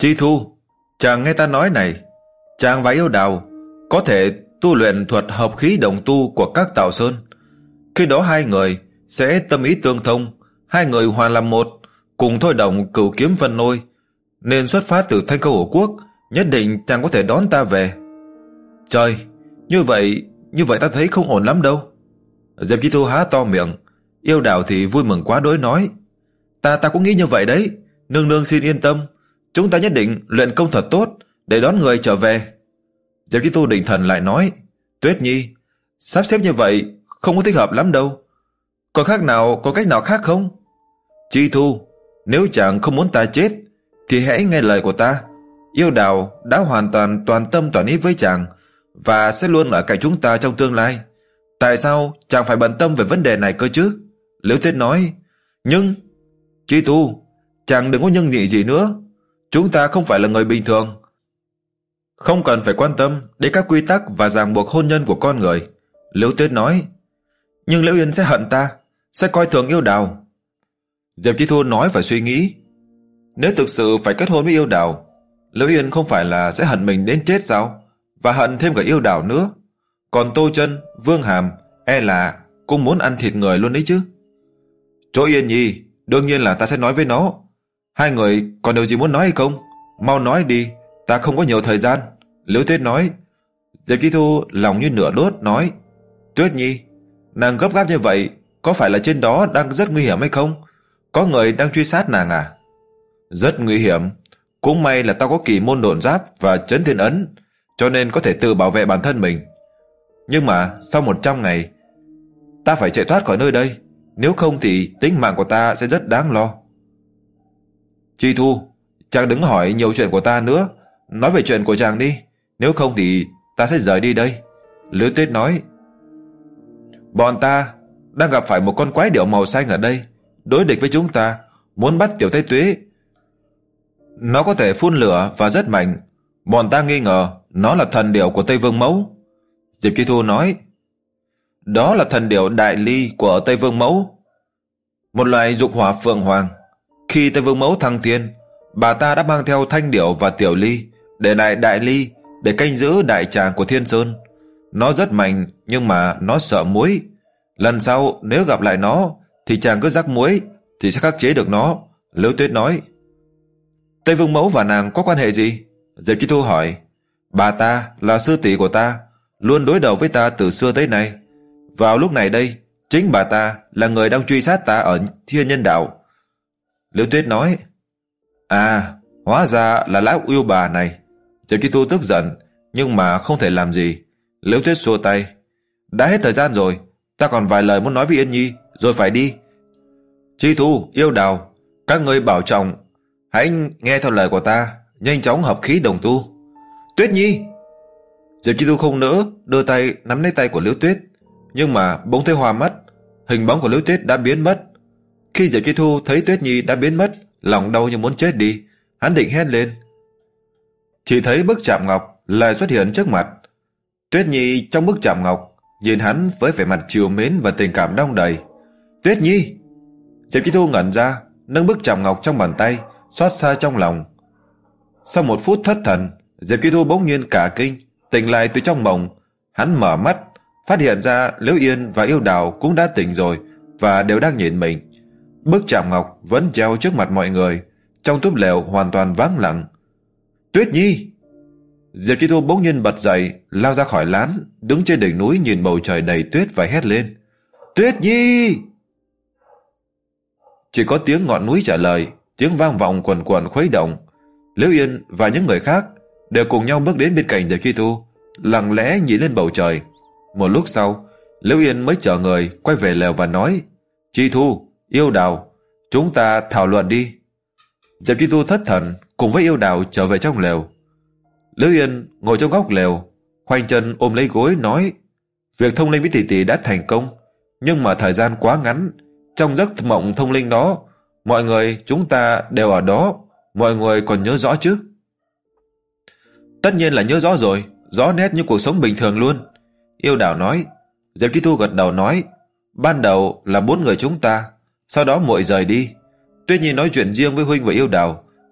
Chi Thu, chàng nghe ta nói này, chàng và Yêu Đào có thể tu luyện thuật hợp khí đồng tu của các Tào Sơn. Khi đó hai người sẽ tâm ý tương thông, hai người hòa làm một, cùng thôi động cửu kiếm phân nôi, nên xuất phát từ Thanh Câu Hổ Quốc, nhất định chàng có thể đón ta về. Trời, như vậy, như vậy ta thấy không ổn lắm đâu. Diệp Chi Thu há to miệng. Yêu Đào thì vui mừng quá đỗi nói, Ta ta cũng nghĩ như vậy đấy, nương nương xin yên tâm, chúng ta nhất định luyện công thật tốt để đón người trở về. Diệp Chi Thu định thần lại nói, Tuyết Nhi, sắp xếp như vậy không có thích hợp lắm đâu. Có khác nào, có cách nào khác không? Chi Thu, nếu chàng không muốn ta chết thì hãy nghe lời của ta. Yêu Đào đã hoàn toàn toàn tâm toàn ý với chàng và sẽ luôn ở cạnh chúng ta trong tương lai. Tại sao chàng phải bận tâm về vấn đề này cơ chứ? Liễu Tuyết nói, nhưng Chi Thu, chàng đừng có nhưng nhị gì nữa. Chúng ta không phải là người bình thường, không cần phải quan tâm đến các quy tắc và ràng buộc hôn nhân của con người. Liễu Tuyết nói, nhưng Liễu Yên sẽ hận ta, sẽ coi thường Yêu Đào. Diệp Chi Thu nói và suy nghĩ, nếu thực sự phải kết hôn với Yêu Đào, Liễu Yên không phải là sẽ hận mình đến chết sao? Và hận thêm cả Yêu Đào nữa. Còn Tô Chân, Vương Hàm e là cũng muốn ăn thịt người luôn đấy chứ. Chỗ Yên Nhi, đương nhiên là ta sẽ nói với nó. Hai người còn điều gì muốn nói hay không? Mau nói đi, ta không có nhiều thời gian. Liễu Tuyết nói. Diệp Chi Thu lòng như nửa đốt nói, Tuyết Nhi, nàng gấp gáp như vậy, có phải là trên đó đang rất nguy hiểm hay không? Có người đang truy sát nàng à? Rất nguy hiểm. Cũng may là ta có kỳ môn độn giáp và chấn thiên ấn, cho nên có thể tự bảo vệ bản thân mình. Nhưng mà sau một trăm ngày ta phải chạy thoát khỏi nơi đây, nếu không thì tính mạng của ta sẽ rất đáng lo. Chi Thu, chàng đừng hỏi nhiều chuyện của ta nữa, nói về chuyện của chàng đi, nếu không thì ta sẽ rời đi đây. Liễu Tuyết nói, bọn ta đang gặp phải một con quái điểu màu xanh ở đây, đối địch với chúng ta, muốn bắt Tiểu Thái Tuế. Nó có thể phun lửa và rất mạnh. Bọn ta nghi ngờ nó là thần điểu của Tây Vương Mẫu. Diệp Chi Thu nói, đó là thần điểu Đại Ly của Tây Vương Mẫu, một loài dục hỏa phượng hoàng. Khi Tây Vương Mẫu thăng thiên, bà ta đã mang theo Thanh Điểu và Tiểu Ly để lại Đại Ly để canh giữ đại tràng của Thiên Sơn. Nó rất mạnh, nhưng mà nó sợ muối. Lần sau nếu gặp lại nó thì chàng cứ rắc muối thì sẽ khắc chế được nó. Liễu Tuyết nói, Tây Vương Mẫu và nàng có quan hệ gì? Diệp Chi Thu hỏi, bà ta là sư tỷ của ta, luôn đối đầu với ta từ xưa tới nay. Vào lúc này đây, chính bà ta là người đang truy sát ta ở Thiên Nhân Đạo. Liễu Tuyết nói, à, hóa ra là lão yêu bà này. Diệp Chi Thu tức giận, nhưng mà không thể làm gì. Liễu Tuyết xua tay, đã hết thời gian rồi, ta còn vài lời muốn nói với Yên Nhi, rồi phải đi. Chi Thu, Yêu Đào, các ngươi bảo trọng, hãy nghe theo lời của ta, nhanh chóng hợp khí đồng tu. Tuyết Nhi! Diệp Chi Thu không nỡ, đưa tay nắm lấy tay của Liễu Tuyết, nhưng mà bỗng thấy hoa mắt, hình bóng của Liễu Tuyết đã biến mất. Khi Diệp Chi Thu thấy Tuyết Nhi đã biến mất, lòng đau như muốn chết đi, hắn định hét lên. Chỉ thấy bức chạm ngọc lại xuất hiện trước mặt. Tuyết Nhi trong bức chạm ngọc nhìn hắn với vẻ mặt trìu mến và tình cảm đong đầy. Tuyết Nhi! Diệp Chi Thu ngẩn ra, nâng bức chạm ngọc trong bàn tay, xót xa trong lòng. Sau một phút thất thần, Diệp Chi Thu bỗng nhiên cả kinh, tỉnh lại từ trong mộng. Hắn mở mắt, phát hiện ra Liễu Yên và Yêu Đào cũng đã tỉnh rồi và đều đang nhìn mình. Bức chạm ngọc vẫn treo trước mặt mọi người, trong túp lều hoàn toàn vắng lặng. Tuyết Nhi! Diệp Chi Thu bỗng nhiên bật dậy, lao ra khỏi lán, đứng trên đỉnh núi nhìn bầu trời đầy tuyết và hét lên. Tuyết Nhi! Chỉ có tiếng ngọn núi trả lời, tiếng vang vọng quần quần khuấy động. Liễu Yên và những người khác đều cùng nhau bước đến bên cạnh Diệp Chi Thu, lặng lẽ nhìn lên bầu trời. Một lúc sau, Liễu Yên mới chở người quay về lều và nói, Chi Thu, Yêu Đào, chúng ta thảo luận đi. Diệp Chi Thu thất thần cùng với Yêu Đào trở về trong lều. Liễu Yên ngồi trong góc lều, khoanh chân ôm lấy gối nói, việc thông linh với tỷ tỷ đã thành công, nhưng mà thời gian quá ngắn. Trong giấc mộng thông linh đó, mọi người chúng ta đều ở đó, mọi người còn nhớ rõ chứ? Tất nhiên là nhớ rõ rồi, rõ nét như cuộc sống bình thường luôn. Yêu Đào nói. Diệp Chi Thu gật đầu nói, ban đầu là bốn người chúng ta, sau đó muội rời đi. Tuyết Nhi nói chuyện riêng với huynh và Yêu Đào,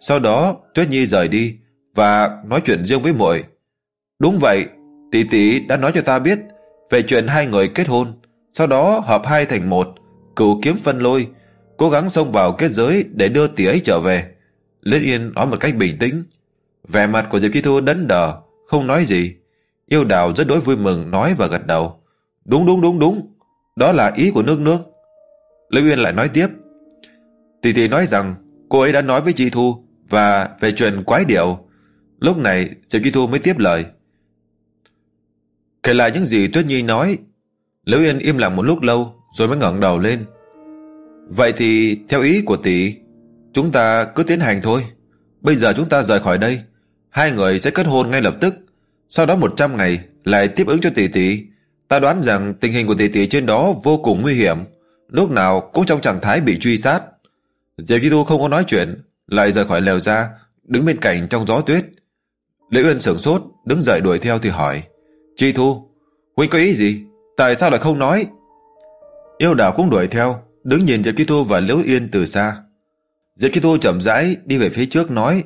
Sau đó Tuyết Nhi rời đi và nói chuyện riêng với muội. Đúng vậy, tỷ tỷ đã nói cho ta biết về chuyện hai người kết hôn, sau đó hợp hai thành một, cửu kiếm phân lôi, cố gắng xông vào kết giới để đưa tỷ ấy trở về. Liễu Yên nói một cách bình tĩnh. Vẻ mặt của Diệp Chi Thu đẫn đờ, không nói gì. Yêu Đào rất đối vui mừng nói và gật đầu. Đúng đúng đúng đúng, đó là ý của nương nương. Liễu Yên lại nói tiếp. Tỷ tỷ nói rằng cô ấy đã nói với Chi Thu và về chuyện quái điểu. Lúc này Diệp Chi Thu mới tiếp lời, kể lại những gì Tuyết Nhi nói. Liễu Yên im lặng một lúc lâu rồi mới ngẩng đầu lên. Vậy thì theo ý của tỷ, chúng ta cứ tiến hành thôi. Bây giờ chúng ta rời khỏi đây, hai người sẽ kết hôn ngay lập tức. Sau đó một trăm ngày lại tiếp ứng cho tỷ tỷ. Ta đoán rằng tình hình của tỷ tỷ trên đó vô cùng nguy hiểm, lúc nào cũng trong trạng thái bị truy sát. Diệp Chi Thu không có nói chuyện, lại rời khỏi lều ra, đứng bên cạnh trong gió tuyết. Liễu Yên sửng sốt, đứng dậy đuổi theo thì hỏi, Chi Thu, huynh có ý gì? Tại sao lại không nói? Yêu Đào cũng đuổi theo, đứng nhìn Diệp Chi Thu và Liễu Yên từ xa. Diệp Chi Thu chậm rãi đi về phía trước nói,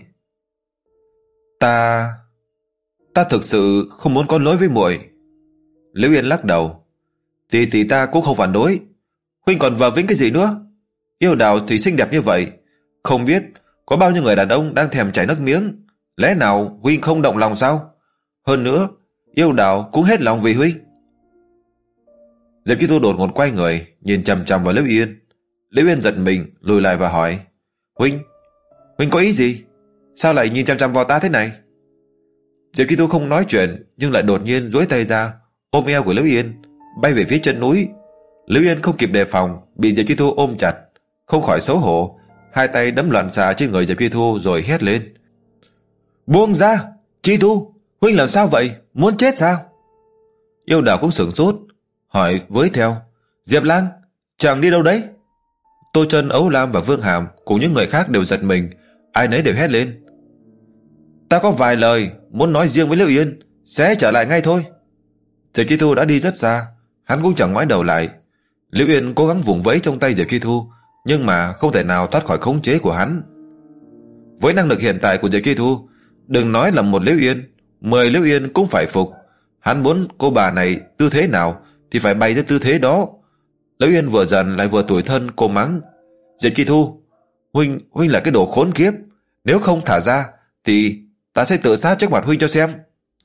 Ta... Ta thực sự không muốn có lỗi với muội. Liễu Yên lắc đầu. Tỷ tỷ ta cũng không phản đối. Huynh còn vờ vĩnh cái gì nữa? Yêu Đào thì xinh đẹp như vậy, không biết có bao nhiêu người đàn ông đang thèm chảy nước miếng. Lẽ nào huynh không động lòng sao? Hơn nữa, Yêu Đào cũng hết lòng vì huynh. Diệp Chi Thu đột ngột quay người, nhìn chằm chằm vào Liễu Yên. Liễu Yên giật mình, lùi lại và hỏi, Huynh, huynh có ý gì? Sao lại nhìn chằm chằm vào ta thế này? Diệp Chi Thu không nói chuyện, nhưng lại đột nhiên duỗi tay ra, ôm eo của Liễu Yên, bay về phía chân núi. Liễu Yên không kịp đề phòng, bị Diệp Chi Thu ôm chặt, không khỏi xấu hổ, hai tay đấm loạn xạ trên người Diệp Chi Thu rồi hét lên. Buông ra! Chi Thu, huynh làm sao vậy? Muốn chết sao? Yêu Đào cũng sửng sốt, hỏi với theo, Diệp Lang, chàng đi đâu đấy? Tô Chân, Ấu Lam và Vương Hàm cùng những người khác đều giật mình, ai nấy đều hét lên. Ta có vài lời muốn nói riêng với Liễu Yên, sẽ trở lại ngay thôi. Diệp Chi Thu đã đi rất xa, hắn cũng chẳng ngoái đầu lại. Liễu Yên cố gắng vùng vẫy trong tay Diệp Chi Thu, nhưng mà không thể nào thoát khỏi khống chế của hắn. Với năng lực hiện tại của Diệp Chi Thu, đừng nói là một Liễu Yên, mười Liễu Yên cũng phải phục. Hắn muốn cô bà này tư thế nào thì phải bày ra tư thế đó. Liễu Yên vừa giận lại vừa tủi thân, cô mắng, Diệp Chi Thu, huynh huynh là cái đồ khốn kiếp, nếu không thả ra thì ta sẽ tự sát trước mặt huynh cho xem.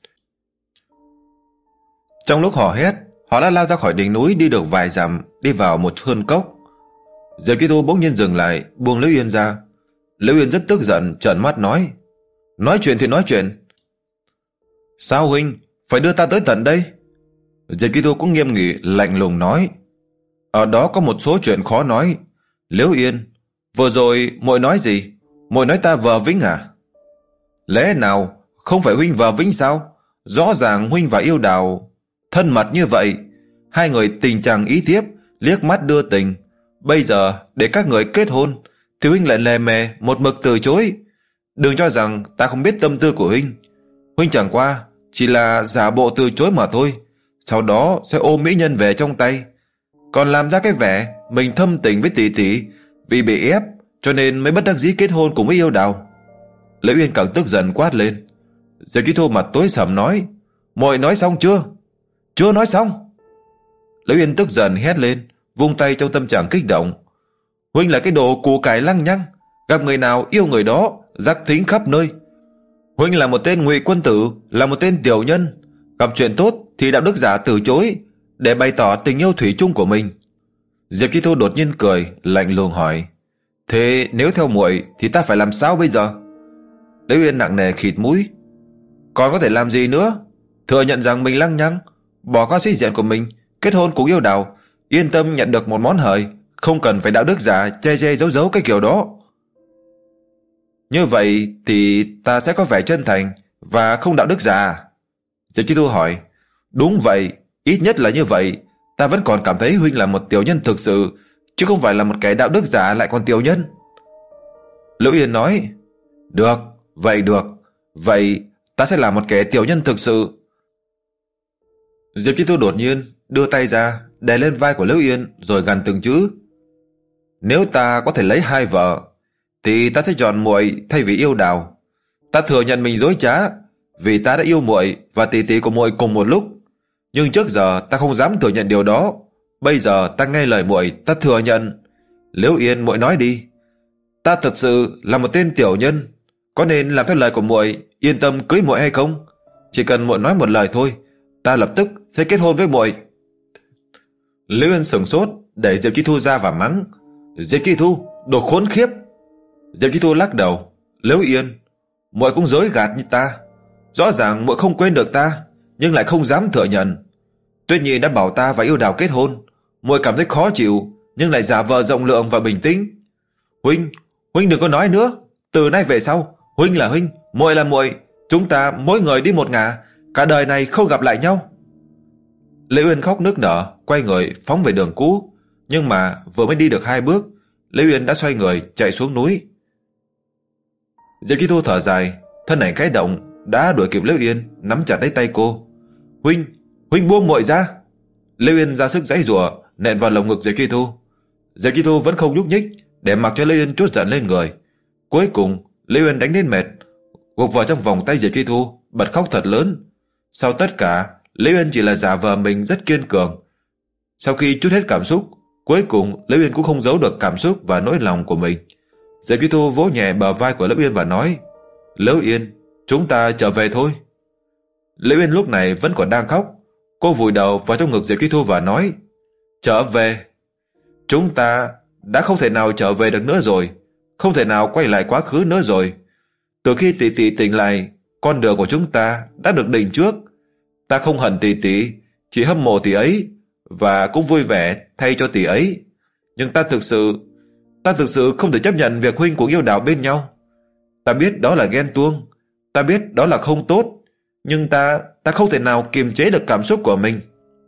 Trong lúc hò hét, họ đã lao ra khỏi đỉnh núi, đi được vài dặm, đi vào một sơn cốc. Diệp Chi Thu bỗng nhiên dừng lại, buông Liễu Yên ra. Liễu Yên rất tức giận, trợn mắt nói, nói chuyện thì nói chuyện. Sao huynh phải đưa ta tới tận đây? Diệp Chi Thu cũng nghiêm nghị, lạnh lùng nói, ở đó có một số chuyện khó nói. Liễu Yên, vừa rồi muội nói gì? Muội nói ta vờ vĩnh à? Lẽ nào không phải huynh vờ vĩnh sao? Rõ ràng huynh và Yêu Đào thân mật như vậy, hai người tình chàng ý thiếp, liếc mắt đưa tình. Bây giờ để các người kết hôn thì huynh lại lề mề một mực từ chối. Đừng cho rằng ta không biết tâm tư của huynh. Huynh chẳng qua chỉ là giả bộ từ chối mà thôi, sau đó sẽ ôm mỹ nhân về trong tay, còn làm ra cái vẻ mình thâm tình với tỷ tỷ, vì bị ép cho nên mới bất đắc dĩ kết hôn cùng với Yêu Đào. Liễu Yên càng tức giận quát lên. Diệp Chi Thu mặt tối sầm nói, muội nói xong chưa? Chưa nói xong. Liễu Yên tức giận hét lên, vung tay trong tâm trạng kích động. Huynh là cái đồ củ cải lăng nhăng, gặp người nào yêu người đó, rắc thính khắp nơi. Huynh là một tên ngụy quân tử, là một tên tiểu nhân, gặp chuyện tốt thì đạo đức giả từ chối để bày tỏ tình yêu thủy chung của mình. Diệp Chi Thu đột nhiên cười, lạnh lùng hỏi, thế nếu theo muội thì ta phải làm sao bây giờ? Liễu Yên nặng nề khịt mũi. Còn có thể làm gì nữa? Thừa nhận rằng mình lăng nhăng, bỏ qua sĩ diện của mình, kết hôn cùng Yêu Đào, yên tâm nhận được một món hời, không cần phải đạo đức giả che che giấu giấu cái kiểu đó. Như vậy thì ta sẽ có vẻ chân thành và không đạo đức giả. Diệp Chi Thu hỏi. Đúng vậy, ít nhất là như vậy. Ta vẫn còn cảm thấy huynh là một tiểu nhân thực sự, chứ không phải là một kẻ đạo đức giả lại còn tiểu nhân. Liễu Yên nói. Được, vậy được. Vậy ta sẽ là một kẻ tiểu nhân thực sự. Diệp Chi Thu đột nhiên đưa tay ra, đè lên vai của Liễu Yên rồi gằn từng chữ. Nếu ta có thể lấy hai vợ, thì ta sẽ chọn muội thay vì yêu đào. Ta thừa nhận mình dối trá, vì ta đã yêu muội và tỷ tỷ của muội cùng một lúc. Nhưng trước giờ ta không dám thừa nhận điều đó. Bây giờ ta nghe lời muội, ta thừa nhận. Liễu Yên, muội nói đi. Ta thật sự là một tên tiểu nhân, có nên làm theo lời của muội, yên tâm cưới muội hay không? Chỉ cần muội nói một lời thôi, ta lập tức sẽ kết hôn với muội. Liễu Yên sửng sốt, đẩy Diệp Chi Thu ra và mắng: Diệp Chi Thu, đồ khốn khiếp! Diệp Chi Thu lắc đầu: Liễu Yên, muội cũng dối gạt như ta. Rõ ràng muội không quên được ta, nhưng lại không dám thừa nhận. Tuyết Nhi đã bảo ta và Yêu Đào kết hôn, muội cảm thấy khó chịu, nhưng lại giả vờ rộng lượng và bình tĩnh. Huynh, huynh đừng có nói nữa. Từ nay về sau, huynh là huynh, muội là muội, chúng ta mỗi người đi một ngả, cả đời này không gặp lại nhau. Liễu Yên khóc nức nở, quay người phóng về đường cũ, nhưng mà vừa mới đi được hai bước, Liễu Yên đã xoay người chạy xuống núi. Diệp Chi Thu thở dài, thân ảnh khẽ động, đã đuổi kịp Liễu Yên, nắm chặt lấy tay cô. Huynh, huynh buông muội ra! Liễu Yên ra sức giãy giụa, nện vào lồng ngực Diệp Chi Thu. Diệp Chi Thu vẫn không nhúc nhích, để mặc cho Liễu Yên trút giận lên người. Cuối cùng, Liễu Yên đánh đến mệt, gục vào trong vòng tay Diệp Chi Thu, bật khóc thật lớn. Sau tất cả, Liễu Yên chỉ là giả vờ mình rất kiên cường. Sau khi trút hết cảm xúc, cuối cùng Liễu Yên cũng không giấu được cảm xúc và nỗi lòng của mình. Diệp Chi Thu vỗ nhẹ bờ vai của Liễu Yên và nói: Liễu Yên, chúng ta trở về thôi. Liễu Yên lúc này vẫn còn đang khóc. Cô vùi đầu vào trong ngực Diệp Chi Thu và nói: Trở về? Chúng ta đã không thể nào trở về được nữa rồi, không thể nào quay lại quá khứ nữa rồi. Từ khi tỷ tỷ tỉnh lại, con đường của chúng ta đã được định trước. Ta không hận tỷ tỷ, chỉ hâm mộ tỷ ấy, và cũng vui vẻ thay cho tỷ ấy. Nhưng ta thực sự Ta thực sự không thể chấp nhận việc huynh cùng Yêu Đào bên nhau. Ta biết đó là ghen tuông, ta biết đó là không tốt, nhưng ta ta không thể nào kiềm chế được cảm xúc của mình.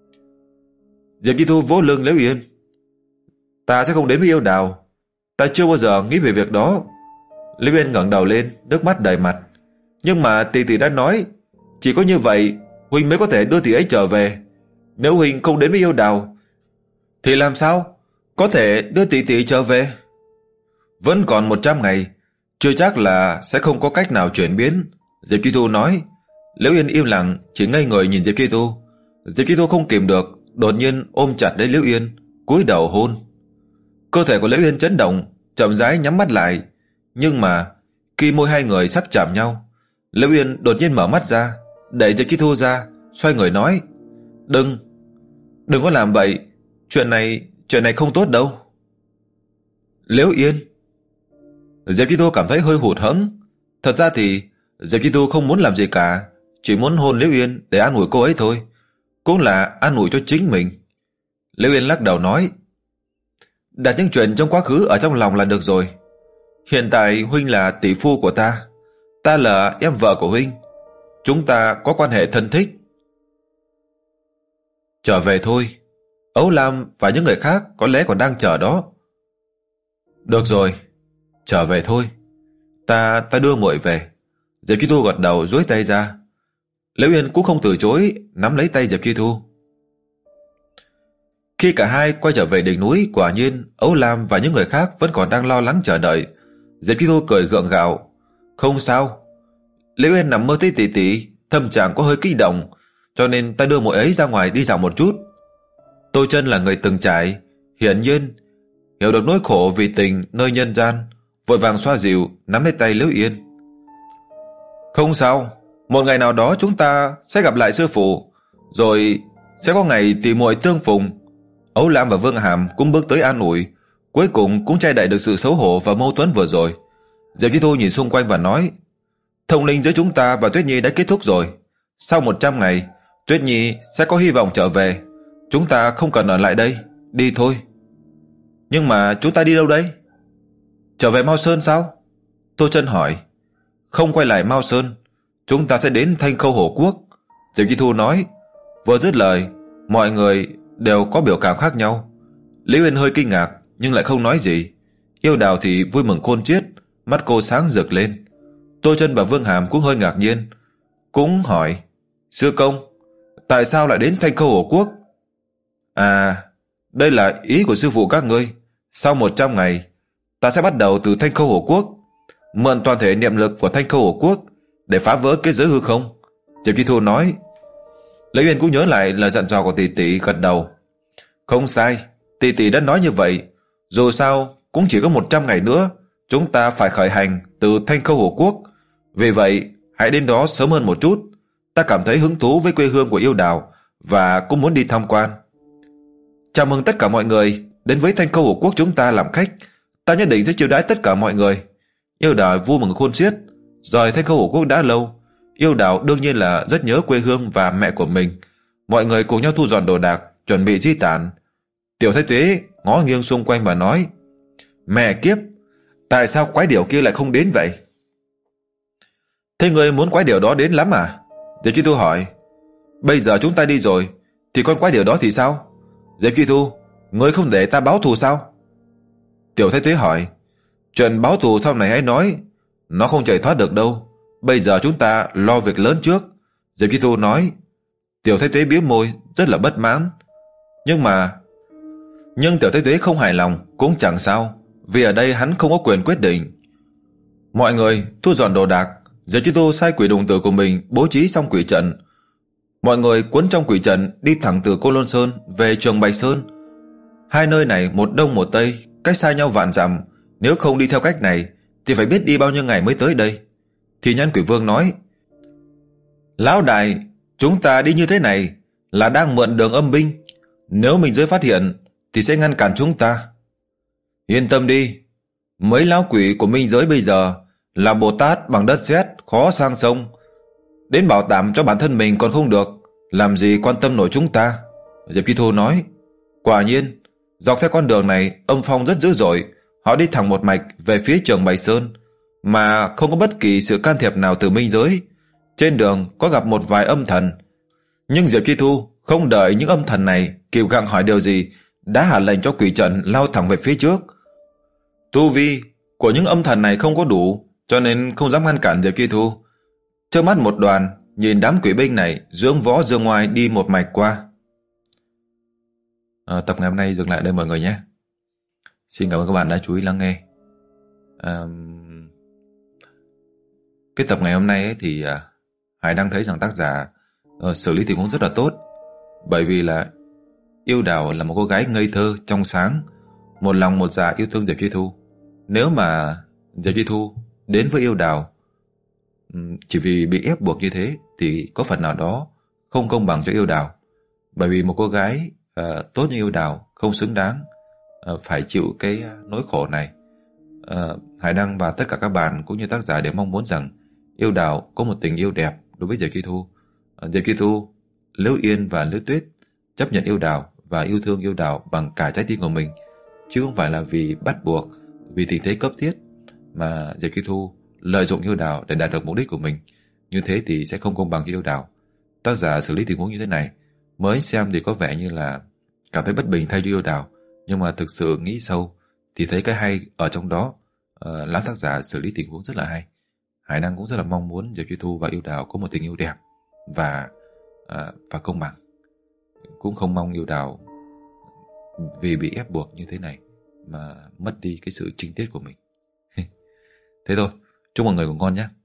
Diệp Chi Thu vỗ lưng Liễu Yên. Ta sẽ không đến với Yêu Đào. Ta chưa bao giờ nghĩ về việc đó. Liễu Yên ngẩng đầu lên, nước mắt đầy mặt. Nhưng mà tỷ tỷ đã nói, chỉ có như vậy huynh mới có thể đưa tỷ ấy trở về. Nếu huynh không đến với Yêu Đào, thì làm sao có thể đưa tỷ tỷ trở về? Vẫn còn một trăm ngày, chưa chắc là sẽ không có cách nào chuyển biến, Diệp Chi Thu nói. Liễu Yên im lặng, chỉ ngây người nhìn Diệp Chi Thu. Diệp Chi Thu không kìm được, đột nhiên ôm chặt lấy Liễu Yên, cúi đầu hôn. Cơ thể của Liễu Yên chấn động, chậm rãi nhắm mắt lại. Nhưng mà khi môi hai người sắp chạm nhau, Liễu Yên đột nhiên mở mắt ra, đẩy Diệp Chi Thu ra, xoay người nói: Đừng, đừng có làm vậy. Chuyện này, chuyện này không tốt đâu. Liễu Yên. Diệp Chi Thu cảm thấy hơi hụt hẫng. Thật ra thì Diệp Chi Thu không muốn làm gì cả, chỉ muốn hôn Liễu Yên để an ủi cô ấy thôi, cũng là an ủi cho chính mình. Liễu Yên lắc đầu nói: Đặt những chuyện trong quá khứ ở trong lòng là được rồi. Hiện tại huynh là tỷ phu của ta, ta là em vợ của huynh, chúng ta có quan hệ thân thích. Trở về thôi. Ấu Lam và những người khác có lẽ còn đang chờ đó. Được rồi, trở về thôi. Ta ta đưa muội về. Diệp Chi Thu gật đầu duỗi tay ra. Liễu Yên cũng không từ chối, nắm lấy tay Diệp Chi Thu. Khi cả hai quay trở về đỉnh núi, quả nhiên Ấu Lam và những người khác vẫn còn đang lo lắng chờ đợi. Diệp Chi Thu cười gượng gạo: Không sao. Liễu Yên nằm mơ thấy tỷ tỷ, tâm trạng có hơi kích động, cho nên ta đưa muội ấy ra ngoài đi dạo một chút. Tô Chân là người từng trải, hiển nhiên hiểu được nỗi khổ vì tình nơi nhân gian, vội vàng xoa dịu, nắm lấy tay Liễu Yên. Không sao, một ngày nào đó chúng ta sẽ gặp lại sư phụ, rồi sẽ có ngày tỷ muội tương phùng. Ấu Lam và Vương Hàm cũng bước tới an ủi, cuối cùng cũng che đậy được sự xấu hổ và mâu thuẫn vừa rồi. Diệp Chi Thu nhìn xung quanh và nói: Thông linh giữa chúng ta và Tuyết Nhi đã kết thúc rồi. Sau một trăm ngày, Tuyết Nhi sẽ có hy vọng trở về. Chúng ta không cần ở lại đây, đi thôi. Nhưng mà chúng ta đi đâu đây? Trở về Mao Sơn sao? Tô Chân hỏi. Không quay lại Mao Sơn, chúng ta sẽ đến Thanh Khâu Hổ Quốc, Diệp Chi Thu nói. Vừa dứt lời, mọi người đều có biểu cảm khác nhau. Liễu Yên hơi kinh ngạc nhưng lại không nói gì. Yêu Đào thì vui mừng khôn xiết, mắt cô sáng rực lên. Tô Chân và Vương Hàm cũng hơi ngạc nhiên, cũng hỏi: Sư công, tại sao lại đến Thanh Khâu Hổ Quốc? À, đây là ý của sư phụ các ngươi. Sau một trăm ngày, ta sẽ bắt đầu từ Thanh Khâu Hổ Quốc, mượn toàn thể niệm lực của Thanh Khâu Hổ Quốc để phá vỡ kết giới hư không. Diệp Chi Thu nói. Lệ Uyên cũng nhớ lại lời dặn dò của tỷ tỷ, gật đầu. Không sai, tỷ tỷ đã nói như vậy. Dù sao cũng chỉ có một trăm ngày nữa chúng ta phải khởi hành từ Thanh Khâu Hổ Quốc. Vì vậy hãy đến đó sớm hơn một chút. Ta cảm thấy hứng thú với quê hương của yêu đào và cũng muốn đi tham quan. Chào mừng tất cả mọi người đến với Thanh Khâu Hổ Quốc chúng ta làm khách. Ta nhất định sẽ chiêu đãi tất cả mọi người. Yêu đào vui mừng khôn xiết. Rời Thanh Khâu Hổ Quốc đã lâu, yêu đào đương nhiên là rất nhớ quê hương và mẹ của mình. Mọi người cùng nhau thu dọn đồ đạc, chuẩn bị di tản. Tiểu Thái Tuế ngó nghiêng xung quanh và nói. Mẹ kiếp, tại sao quái điểu kia lại không đến vậy? Thế người muốn quái điểu đó đến lắm à? Diệp Chi Thu hỏi. Bây giờ chúng ta đi rồi thì con quái điểu đó thì sao? Diệp Chi Thu, ngươi không để ta báo thù sao? Tiểu Thái Tuế hỏi. Chuyện báo thù sau này hãy nói, nó không chạy thoát được đâu. Bây giờ chúng ta lo việc lớn trước. Diệp Chi Thu nói. Tiểu Thái Tuế bĩu môi rất là bất mãn. Nhưng mà Nhưng Tiểu Thái Tuế không hài lòng cũng chẳng sao, vì ở đây hắn không có quyền quyết định. Mọi người thu dọn đồ đạc. Diệp Chi Thu sai quỷ đồng tử của mình bố trí xong quỷ trận. Mọi người cuốn trong quỷ trận đi thẳng từ Côn Lôn Sơn về Trường Bạch Sơn. Hai nơi này một đông một tây, cách xa nhau vạn dặm. Nếu không đi theo cách này thì phải biết đi bao nhiêu ngày mới tới đây. Thì Nhân Quỷ Vương nói. Lão đại, chúng ta đi như thế này là đang mượn đường âm binh. Nếu mình giới phát hiện thì sẽ ngăn cản chúng ta. Yên tâm đi, mấy lão quỷ của minh giới bây giờ là Bồ Tát bằng đất sét, khó sang sông. Đến bảo đảm cho bản thân mình còn không được, làm gì quan tâm nổi chúng ta. Diệp Chi Thu nói. Quả nhiên, dọc theo con đường này âm phong rất dữ dội. Họ đi thẳng một mạch về phía Trường Bạch Sơn, mà không có bất kỳ sự can thiệp nào từ minh giới. Trên đường có gặp một vài âm thần, nhưng Diệp Chi Thu không đợi những âm thần này kịp gặng hỏi điều gì, đã hạ lệnh cho quỷ trận lao thẳng về phía trước. Tu vi của những âm thần này không có đủ, cho nên không dám ngăn cản Diệp Chi Thu. Trước mắt một đoàn nhìn đám quỷ binh này dưỡng võ dương ngoài đi một mạch qua. À, tập ngày hôm nay dừng lại đây mọi người nhé. Xin cảm ơn các bạn đã chú ý lắng nghe. À, cái tập ngày hôm nay ấy thì à, Hải đang thấy rằng tác giả uh, xử lý tình huống rất là tốt. Bởi vì là yêu đào là một cô gái ngây thơ, trong sáng, một lòng một dạ yêu thương Diệp Chi Thu. Nếu mà Diệp Chi Thu đến với yêu đào chỉ vì bị ép buộc như thế thì có phần nào đó không công bằng cho yêu đào. Bởi vì một cô gái uh, tốt như yêu đào không xứng đáng uh, phải chịu cái nỗi khổ này. uh, Hải Đăng và tất cả các bạn cũng như tác giả đều mong muốn rằng yêu đào có một tình yêu đẹp đối với Diệp Chi Thu. uh, Diệp Chi Thu, Liễu Yên và Liễu Tuyết chấp nhận yêu đào và yêu thương yêu đào bằng cả trái tim của mình, chứ không phải là vì bắt buộc, vì tình thế cấp thiết mà Diệp Chi Thu lợi dụng yêu đào để đạt được mục đích của mình. Như thế thì sẽ không công bằng cho yêu đào. Tác giả xử lý tình huống như thế này, mới xem thì có vẻ như là cảm thấy bất bình thay cho yêu đào, nhưng mà thực sự nghĩ sâu thì thấy cái hay ở trong đó. uh, Lắm tác giả xử lý tình huống rất là hay. Hải Đăng cũng rất là mong muốn Diệp Chi Thu và yêu đào có một tình yêu đẹp và uh, và công bằng. Cũng không mong yêu đào vì bị ép buộc như thế này mà mất đi cái sự trinh tiết của mình. Thế thôi, chúc mọi người ngủ ngon nhé.